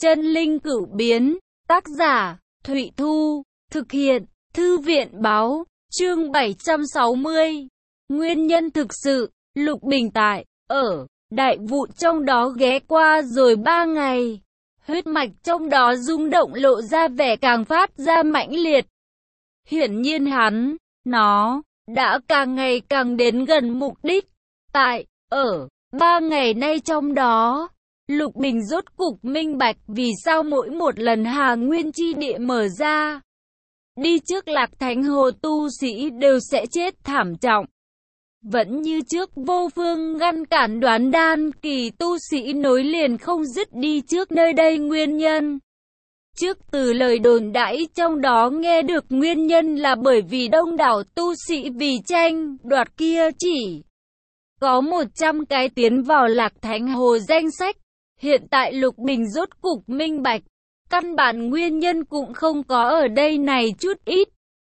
Chân linh cửu biến, tác giả, Thụy Thu, thực hiện, Thư viện báo, chương 760. Nguyên nhân thực sự, Lục Bình tại, ở, đại vụ trong đó ghé qua rồi 3 ngày. Huyết mạch trong đó rung động lộ ra vẻ càng phát ra mãnh liệt. Hiển nhiên nó, đã càng ngày càng đến gần mục đích. Tại, ở, 3 ngày nay trong đó, Lục Bình rốt cục minh bạch vì sao mỗi một lần Hà Nguyên chi địa mở ra, đi trước Lạc Thánh Hồ tu sĩ đều sẽ chết thảm trọng. Vẫn như trước vô phương ngăn cản Đoán Đan kỳ tu sĩ nối liền không dứt đi trước nơi đây nguyên nhân. Trước từ lời đồn đãi trong đó nghe được nguyên nhân là bởi vì đông đảo tu sĩ vì tranh đoạt kia chỉ có 100 cái tiến vào Lạc Thánh Hồ danh sách. Hiện tại Lục Bình rốt cục minh bạch, căn bản nguyên nhân cũng không có ở đây này chút ít.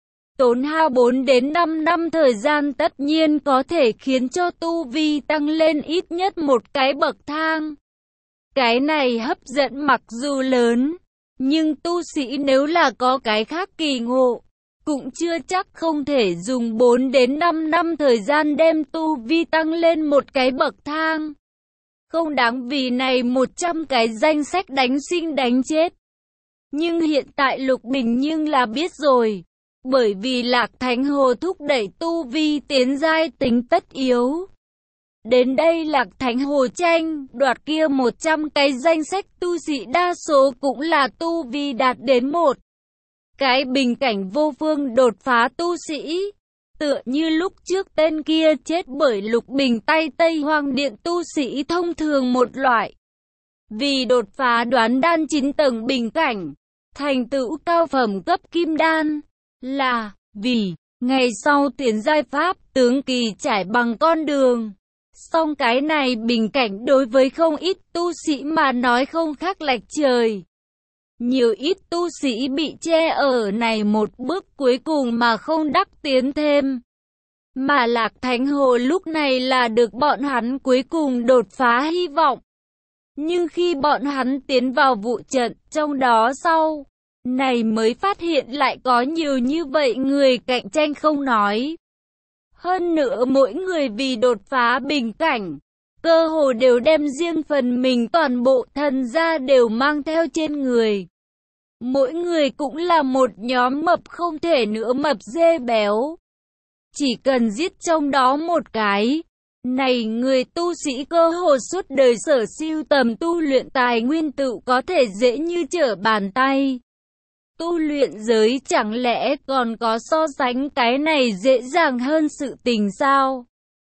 Tốn hao 4 đến 5 năm thời gian tất nhiên có thể khiến cho tu vi tăng lên ít nhất một cái bậc thang. Cái này hấp dẫn mặc dù lớn, nhưng tu sĩ nếu là có cái khác kỳ ngộ, cũng chưa chắc không thể dùng 4 đến 5 năm thời gian đem tu vi tăng lên một cái bậc thang. Không đáng vì này 100 cái danh sách đánh sinh đánh chết. Nhưng hiện tại Lục Bình nhưng là biết rồi. Bởi vì Lạc Thánh Hồ thúc đẩy tu vi tiến giai tính tất yếu. Đến đây Lạc Thánh Hồ tranh đoạt kia 100 cái danh sách tu sĩ đa số cũng là tu vi đạt đến một cái bình cảnh vô phương đột phá tu sĩ. Tựa như lúc trước tên kia chết bởi Lục Bình tay Tây Hoang Điện tu sĩ thông thường một loại. Vì đột phá Đoán Đan 9 tầng bình cảnh, thành tựu cao phẩm cấp kim đan, là vì ngày sau tiến giai pháp tướng kỳ trải bằng con đường. Song cái này bình cảnh đối với không ít tu sĩ mà nói không khác lệch trời. Nhiều ít tu sĩ bị che ở này một bước cuối cùng mà không đắc tiến thêm. Mà Lạc Thánh Hồ lúc này là được bọn hắn cuối cùng đột phá hy vọng. Nhưng khi bọn hắn tiến vào vụ trận trong đó sau, này mới phát hiện lại có nhiều như vậy người cạnh tranh không nói. Hơn nữa mỗi người vì đột phá bình cảnh, cơ hồ đều đem riêng phần mình toàn bộ thần gia đều mang theo trên người. Mỗi người cũng là một nhóm mập không thể nữa mập dê béo. Chỉ cần giết trong đó một cái, này người tu sĩ cơ hồ suốt đời sở siêu tầm tu luyện tài nguyên tự có thể dễ như trở bàn tay. Tu luyện giới chẳng lẽ còn có so sánh cái này dễ dàng hơn sự tình sao?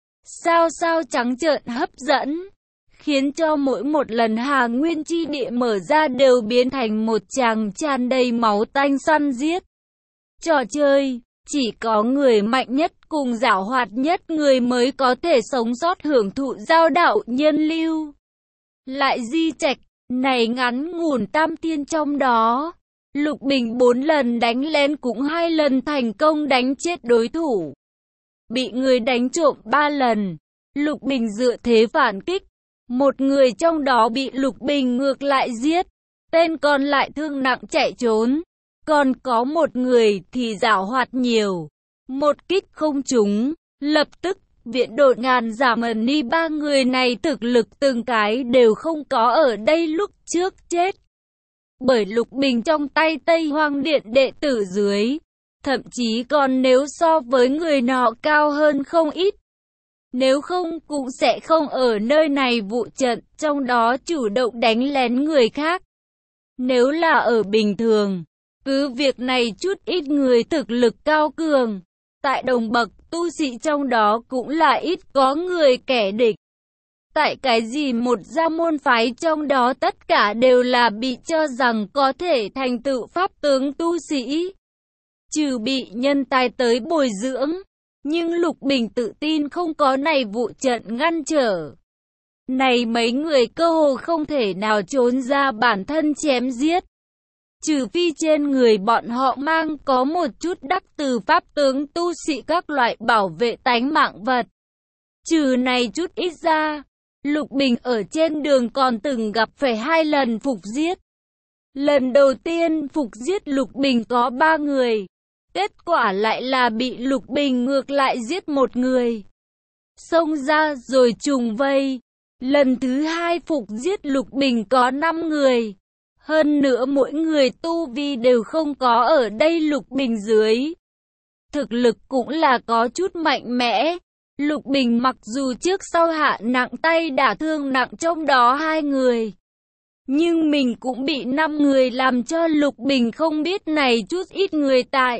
Sao trắng trợn hấp dẫn, khiến cho mỗi một lần Hà Nguyên chi địa mở ra đều biến thành một tràng tràn đầy máu tanh săn giết. Trò chơi, chỉ có người mạnh nhất cùng giảo hoạt nhất người mới có thể sống sót hưởng thụ giao đạo nhân lưu. Lại di trạch, này ngắn ngủn tam thiên trong đó, Lục Bình 4 lần đánh lén cũng 2 lần thành công đánh chết đối thủ. Bị người đánh trộm 3 lần, Lục Bình dựa thế phản kích. Một người trong đó bị Lục Bình ngược lại giết, tên còn lại thương nặng chạy trốn. Còn có một người thì giảo hoạt nhiều, một kích không trúng, lập tức viện đột ngàn giả mần ni. 3 người này thực lực từng cái đều không có ở đây lúc trước chết. Bởi Lục Bình trong tay Tây Hoang Điện đệ tử dưới, thậm chí còn nếu so với người nọ cao hơn không ít. Nếu không cũng sẽ không ở nơi này vụ trận, trong đó chủ động đánh lén người khác. Nếu là ở bình thường, cứ việc này chút ít người thực lực cao cường, tại đồng bậc tu sĩ trong đó cũng là ít có người kẻ địch. Tại cái gì một gia môn phái trong đó tất cả đều là bị cho rằng có thể thành tựu pháp tướng tu sĩ. Trừ bị nhân tài tới bồi dưỡng, nhưng Lục Bình tự tin không có này vụ trận ngăn trở. Này mấy người cơ hồ không thể nào trốn ra bản thân chém giết. Trừ phi trên người bọn họ mang có một chút đắc từ pháp tướng tu sĩ các loại bảo vệ tánh mạng vật. Trừ này chút ít ra, Lục Bình ở trên đường còn từng gặp phải 2 lần phục giết. Lần đầu tiên phục giết Lục Bình có 3 người. Kết quả lại là bị Lục Bình ngược lại giết một người. Xông ra rồi trùng vây. Lần thứ hai phục giết Lục Bình có 5 người. Hơn nữa mỗi người tu vi đều không có ở đây Lục Bình dưới. Thực lực cũng là có chút mạnh mẽ. Lục Bình mặc dù trước sau hạ nặng tay đả thương nặng trong đó 2 người. Nhưng mình cũng bị 5 người làm cho Lục Bình không biết này chút ít người tại.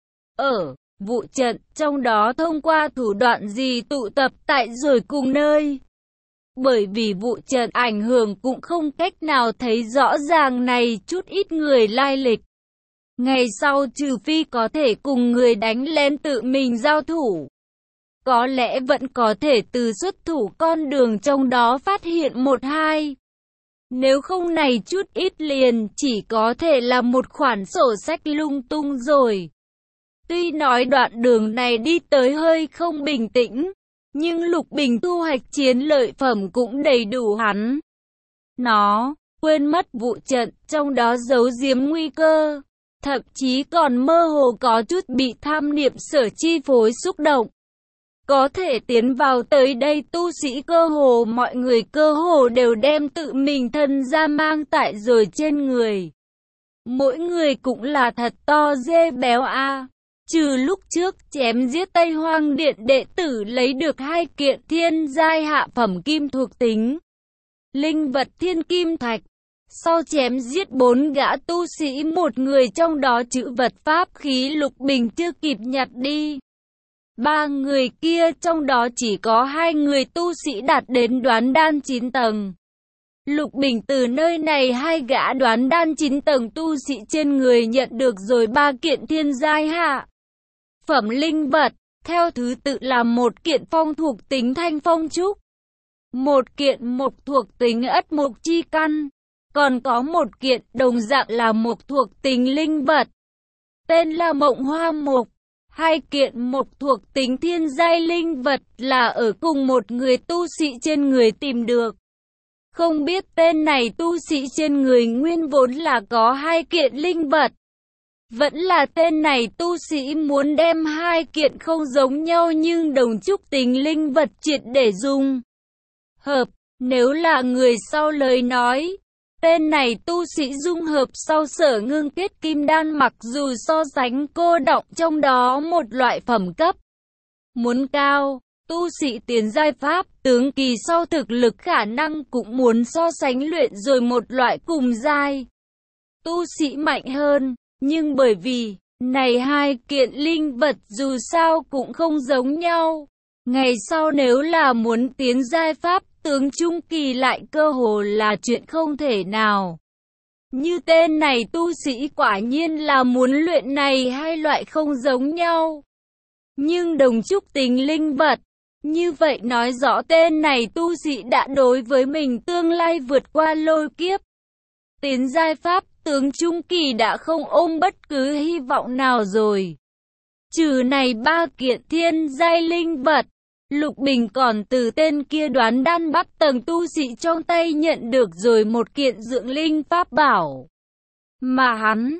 Ở vụ trận trong đó thông qua thủ đoạn gì tụ tập tại rồi cùng nơi. Bởi vì vụ trận ảnh hưởng cũng không cách nào thấy rõ ràng này chút ít người lai lịch. Ngày sau trừ phi có thể cùng người đánh lén tự mình giao thủ. Có lẽ vẫn có thể từ xuất thủ con đường trong đó phát hiện một hai. Nếu không này chút ít liền chỉ có thể là một khoản sổ sách lung tung rồi. Tuy nói đoạn đường này đi tới hơi không bình tĩnh, nhưng Lục Bình thu hoạch chiến lợi phẩm cũng đầy đủ hắn. Nó quên mất vụ trận trong đó giấu giếm nguy cơ, thậm chí còn mơ hồ có chút bị tham niệm sở chi phối xúc động. Có thể tiến vào tới đây tu sĩ cơ hồ mọi người cơ hồ đều đem tự mình thân ra mang tại rồi trên người. Mỗi người cũng là thật to dê béo a. Trừ lúc trước chém giết Tây Hoang Điện đệ tử lấy được 2 kiện thiên giai hạ phẩm kim thuộc tính linh vật thiên kim thạch. Sau chém giết 4 gã tu sĩ, một người trong đó chữ vật pháp khí Lục Bình chưa kịp nhặt đi. 3 người kia trong đó chỉ có 2 người tu sĩ đạt đến đoán đan 9 tầng. Lục Bình từ nơi này 2 gã đoán đan 9 tầng tu sĩ trên người nhận được rồi 3 kiện thiên giai hạ phẩm linh vật, theo thứ tự là 1 kiện phong thuộc tính thanh phong trúc, 1 kiện mộc thuộc tính ất mộc chi căn, còn có 1 kiện đồng dạng là mộc thuộc tính linh vật, tên là mộng hoa mộc. 2 kiện mộc thuộc tính thiên giai linh vật là ở cùng một người tu sĩ trên người tìm được. Không biết tên này tu sĩ trên người nguyên vốn là có 2 kiện linh vật. Vẫn là tên này tu sĩ muốn đem 2 kiện không giống nhau nhưng đồng trúc tính linh vật triệt để dùng hợp. Nếu là người sau lời nói, tên này tu sĩ dung hợp sau sở ngưng kết kim đan mặc dù so sánh cô đọng trong đó một loại phẩm cấp. Muốn cao, tu sĩ tiến giai pháp tướng kỳ sau thực lực khả năng cũng muốn so sánh luyện rồi một loại cùng giai. Tu sĩ mạnh hơn, nhưng bởi vì, này 2 kiện linh vật dù sao cũng không giống nhau. Ngày sau nếu là muốn tiến giai pháp tướng trung kỳ lại cơ hồ là chuyện không thể nào. Như tên này tu sĩ quả nhiên là muốn luyện này 2 loại không giống nhau, nhưng đồng trúc tính linh vật. Như vậy nói rõ tên này tu sĩ đã đối với mình tương lai vượt qua lôi kiếp. Tiến giai pháp tướng trung kỳ đã không ôm bất cứ hy vọng nào rồi. Trừ này 3 kiện thiên giai linh vật, Lục Bình còn từ tên kia đoán đan bắt tầng tu sĩ trong tay nhận được rồi 1 kiện dưỡng linh pháp bảo. Mà hắn,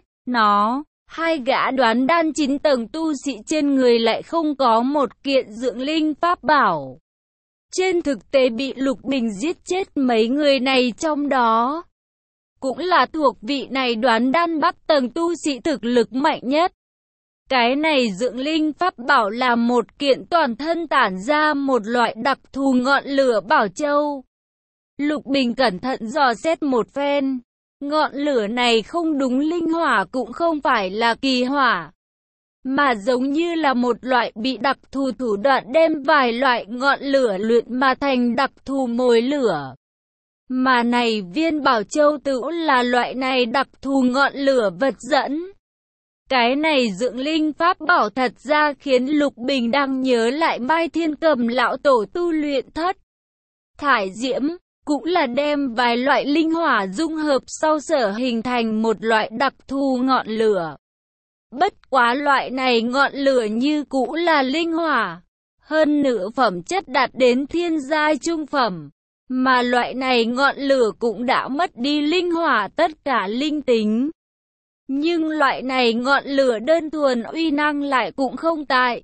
2 gã đoán đan 9 tầng tu sĩ trên người lại không có 1 kiện dưỡng linh pháp bảo. Trên thực tế bị Lục Bình giết chết mấy người này trong đó. Cũng là thuộc vị này đoán đan bắt tầng tu sĩ thực lực mạnh nhất. Cái này dưỡng linh pháp bảo là 1 kiện toàn thân tản ra một loại đặc thù ngọn lửa bảo châu. Lục Bình cẩn thận dò xét một phen. Ngọn lửa này không đúng linh hỏa cũng không phải là kỳ hỏa, mà giống như là một loại bị đặc thù thủ đoạn đem vài loại ngọn lửa luyện mà thành đặc thù mồi lửa. Mà này viên bảo châu tự là loại này đặc thù ngọn lửa vật dẫn. Cái này dưỡng linh pháp bảo thật ra khiến Lục Bình đang nhớ lại Mai Thiên Cầm lão tổ tu luyện thất thải diễm, cũng là đem vài loại linh hỏa dung hợp sau sở hình thành một loại đặc thù ngọn lửa. Bất quá loại này ngọn lửa như cũ là linh hỏa, hơn nữa phẩm chất đạt đến thiên giai trung phẩm. Mà loại này ngọn lửa cũng đã mất đi linh hỏa tất cả linh tính. Nhưng loại này ngọn lửa đơn thuần uy năng lại cũng không tại.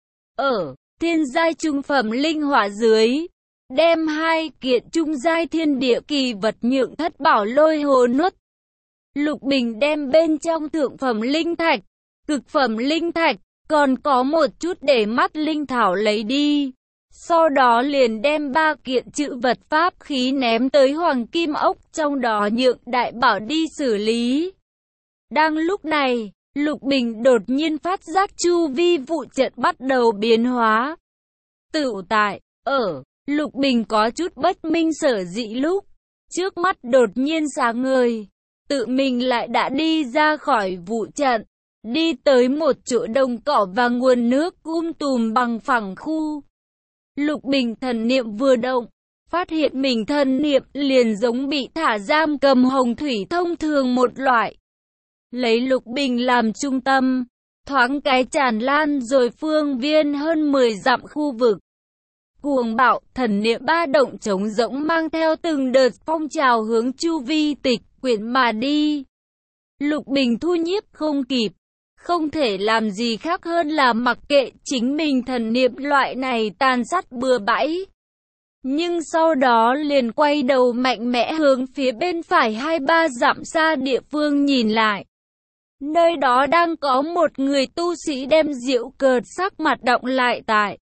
Ở thiên giai trung phẩm linh hỏa dưới, đem 2 kiện trung giai thiên địa kỳ vật nhượng thất bảo lôi hồ nuốt. Lục Bình đem bên trong thượng phẩm linh thạch, cực phẩm linh thạch, còn có một chút để mắt linh thảo lấy đi. Sau đó liền đem 3 kiện chữ vật pháp khí ném tới Hoàng Kim Ốc, trong đó nhượng đại bảo đi xử lý. Đang lúc này, Lục Bình đột nhiên phát giác chu vi vụ trận bắt đầu biến hóa. Tự tại, Lục Bình có chút bất minh sở dĩ lúc trước mắt đột nhiên sáng ngời, tự mình lại đã đi ra khỏi vụ trận, đi tới một chỗ đồng cỏ và nguồn nước tùm bằng phẳng khu. Lục Bình thần niệm vừa động, phát hiện mình thần niệm liền giống bị thả giam cầm hồng thủy thông thường một loại. Lấy Lục Bình làm trung tâm, thoáng cái tràn lan rồi phương viên hơn 10 dặm khu vực. Cuồng bạo, thần niệm ba động trống rỗng mang theo từng đợt phong trào hướng chu vi tịch quyển mà đi. Lục Bình thu nhiếp không kịp, không thể làm gì khác hơn là mặc kệ chính mình thần niệm loại này tàn sát bừa bãi. Nhưng sau đó liền quay đầu mạnh mẽ hướng phía bên phải 2-3 dặm xa địa phương nhìn lại. Nơi đó đang có một người tu sĩ đem diệu cợt sắc mặt động lại tại.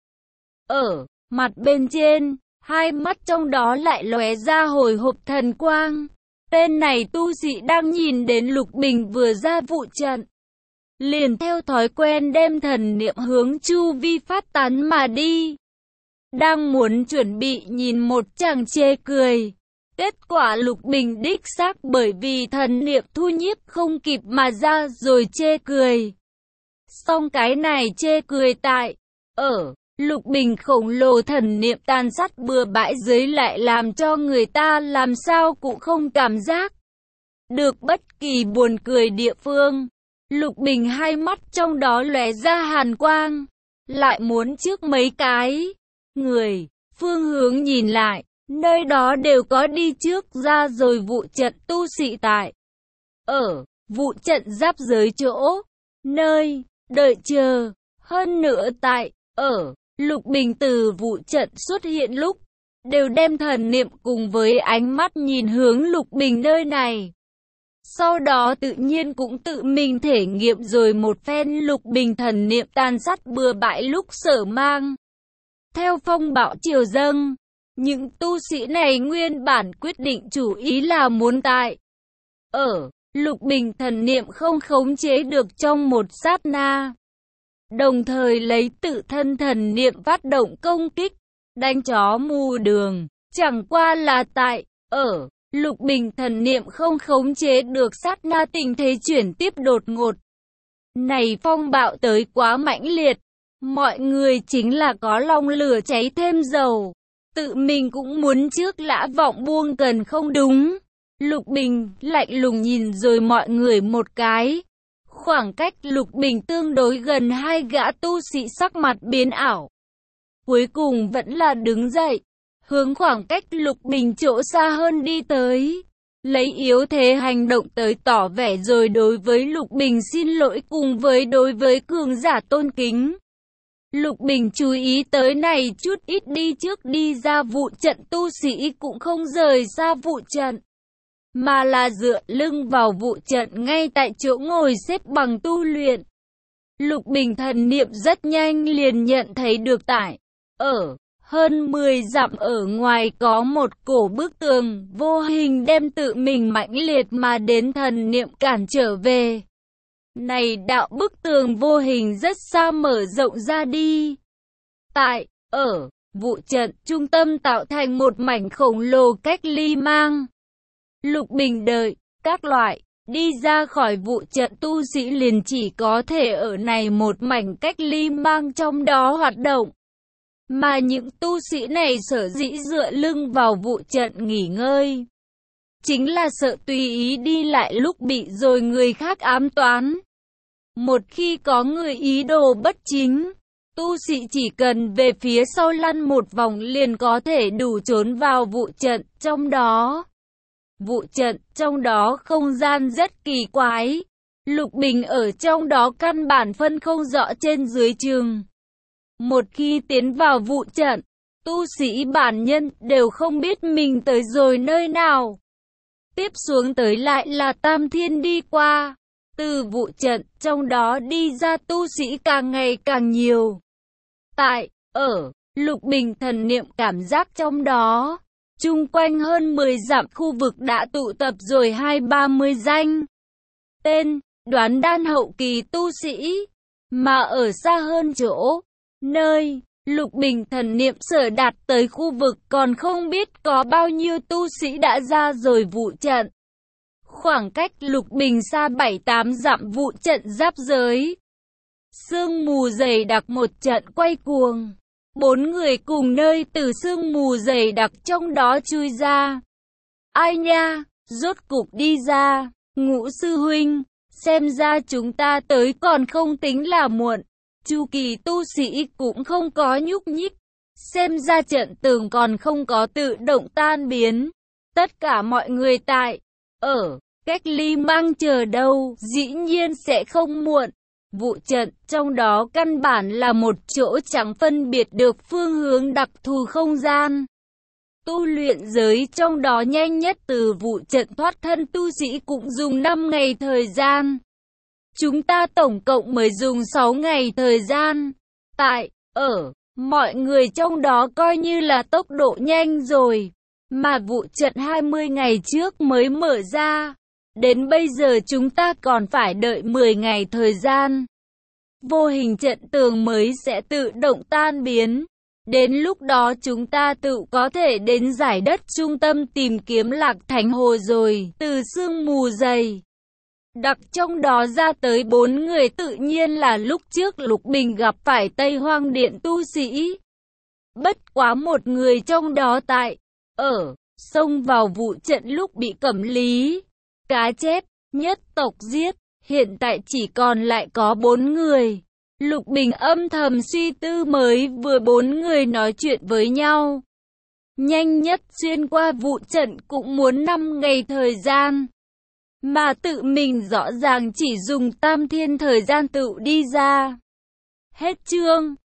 Ở mặt bên trên, hai mắt trong đó lại lóe ra hồi hộp thần quang. Tên này tu sĩ đang nhìn đến Lục Bình vừa ra vụ trận, liền theo thói quen đem thần niệm hướng chu vi phát tán mà đi. Đang muốn chuẩn bị nhìn một chàng chê cười. Kết quả Lục Bình đích xác bởi vì thần niệm thu nhiếp không kịp mà ra rồi chê cười. Song cái này chê cười tại, Lục Bình khổng lồ thần niệm tàn sát bừa bãi dưới lại làm cho người ta làm sao cũng không cảm giác được bất kỳ buồn cười địa phương. Lục Bình hai mắt trong đó lóe ra hàn quang, lại muốn trước mấy cái người, phương hướng nhìn lại, nơi đó đều có đi trước ra rồi vụ trận tu sĩ tại. Vụ trận giáp giới chỗ, nơi, đợi chờ, hơn nữa tại, Lục Bình từ vụ trận xuất hiện lúc, đều đem thần niệm cùng với ánh mắt nhìn hướng Lục Bình nơi này. Sau đó tự nhiên cũng tự mình thể nghiệm rồi một phen Lục Bình thần niệm tàn sát bừa bãi lúc sở mang. Theo phong bão triều dâng, những tu sĩ này nguyên bản quyết định chủ ý là muốn tại. Lục Bình thần niệm không khống chế được trong một sát na. Đồng thời lấy tự thân thần niệm phát động công kích, đánh chó mù đường, chẳng qua là tại, Lục Bình thần niệm không khống chế được sát na tình thế chuyển tiếp đột ngột. Này phong bạo tới quá mãnh liệt, mọi người chính là có lòng lửa cháy thêm dầu, tự mình cũng muốn trước lã vọng buông cần không đúng. Lục Bình lạnh lùng nhìn rồi mọi người một cái. Khoảng cách Lục Bình tương đối gần, hai gã tu sĩ sắc mặt biến ảo. Cuối cùng vẫn là đứng dậy, hướng khoảng cách Lục Bình chỗ xa hơn đi tới. Lấy yếu thế hành động tới tỏ vẻ rồi đối với Lục Bình xin lỗi cùng với đối với cường giả tôn kính. Lục Bình chú ý tới này chút ít đi trước đi ra vụ trận tu sĩ cũng không rời xa vụ trận, mà là dựa lưng vào vụ trận ngay tại chỗ ngồi xếp bằng tu luyện. Lục Bình thần niệm rất nhanh liền nhận thấy được tại, hơn 10 dặm ở ngoài có một cổ bức tường vô hình đem tự mình mãnh liệt mà đến thần niệm cản trở về. Này đạo bức tường vô hình rất xa mở rộng ra đi. Tại, vụ trận trung tâm tạo thành một mảnh khổng lồ cách ly mang. Lục Bình đợi, các loại, đi ra khỏi vụ trận tu sĩ liền chỉ có thể ở này một mảnh cách ly mang trong đó hoạt động. Mà những tu sĩ này sở dĩ dựa lưng vào vụ trận nghỉ ngơi, chính là sợ tùy ý đi lại lúc bị rồi người khác ám toán. Một khi có người ý đồ bất chính, Tu sĩ chỉ cần về phía sau lăn một vòng liền có thể đủ trốn vào vụ trận trong đó. Vụ trận trong đó không gian rất kỳ quái. Lục Bình ở trong đó căn bản phân không rõ trên dưới chừng. Một khi tiến vào vụ trận, tu sĩ bản nhân đều không biết mình tới rồi nơi nào. Tiếp xuống tới lại là Tam Thiên đi qua. Từ vụ trận trong đó đi ra tu sĩ càng ngày càng nhiều. Lục Bình thần niệm cảm giác trong đó. Chung quanh hơn 10 dặm khu vực đã tụ tập rồi 20-30 danh. Tên, đoán đan hậu kỳ tu sĩ. Mà ở xa hơn chỗ, nơi Lục Bình thần niệm sở đạt tới khu vực còn không biết có bao nhiêu tu sĩ đã ra rồi vụ trận. Khoảng cách Lục Bình xa 7-8 dặm vụ trận giáp giới. Sương mù dày đặc một trận quay cuồng. 4 người cùng nơi từ sương mù dày đặc trong đó chui ra. Ai nha, rốt cục đi ra. Ngũ sư huynh, xem ra chúng ta tới còn không tính là muộn. Chu kỳ tu sĩ cũng không có nhúc nhích. Xem ra trận tường còn không có tự động tan biến. Tất cả mọi người cách ly mang chờ đâu, dĩ nhiên sẽ không muộn. Vụ trận trong đó căn bản là một chỗ chẳng phân biệt được phương hướng đặc thù không gian. Tu luyện giới trong đó nhanh nhất từ vụ trận thoát thân tu sĩ cũng dùng 5 ngày thời gian. Chúng ta tổng cộng mới dùng 6 ngày thời gian. Mọi người trong đó coi như là tốc độ nhanh rồi. Mà vụ trận 20 ngày trước mới mở ra. Đến bây giờ chúng ta còn phải đợi 10 ngày thời gian. Vô hình trận tường mới sẽ tự động tan biến. Đến lúc đó chúng ta tự có thể đến giải đất trung tâm tìm kiếm Lạc Thành Hồ rồi. Từ sương mù dày đặc trong đó ra tới 4 người tự nhiên là lúc trước Lục Bình gặp phải Tây Hoang Điện tu sĩ. Bất quá một người trong đó xông vào vụ trận lúc bị Cẩm Lý, Cá Chép, nhất tộc giết, hiện tại chỉ còn lại có 4 người. Lục Bình âm thầm suy tư mới vừa 4 người nói chuyện với nhau. Nhanh nhất xuyên qua vụ trận cũng muốn 5 ngày thời gian. Mà tự mình rõ ràng chỉ dùng Tam Thiên thời gian tự đi ra. Hết chương.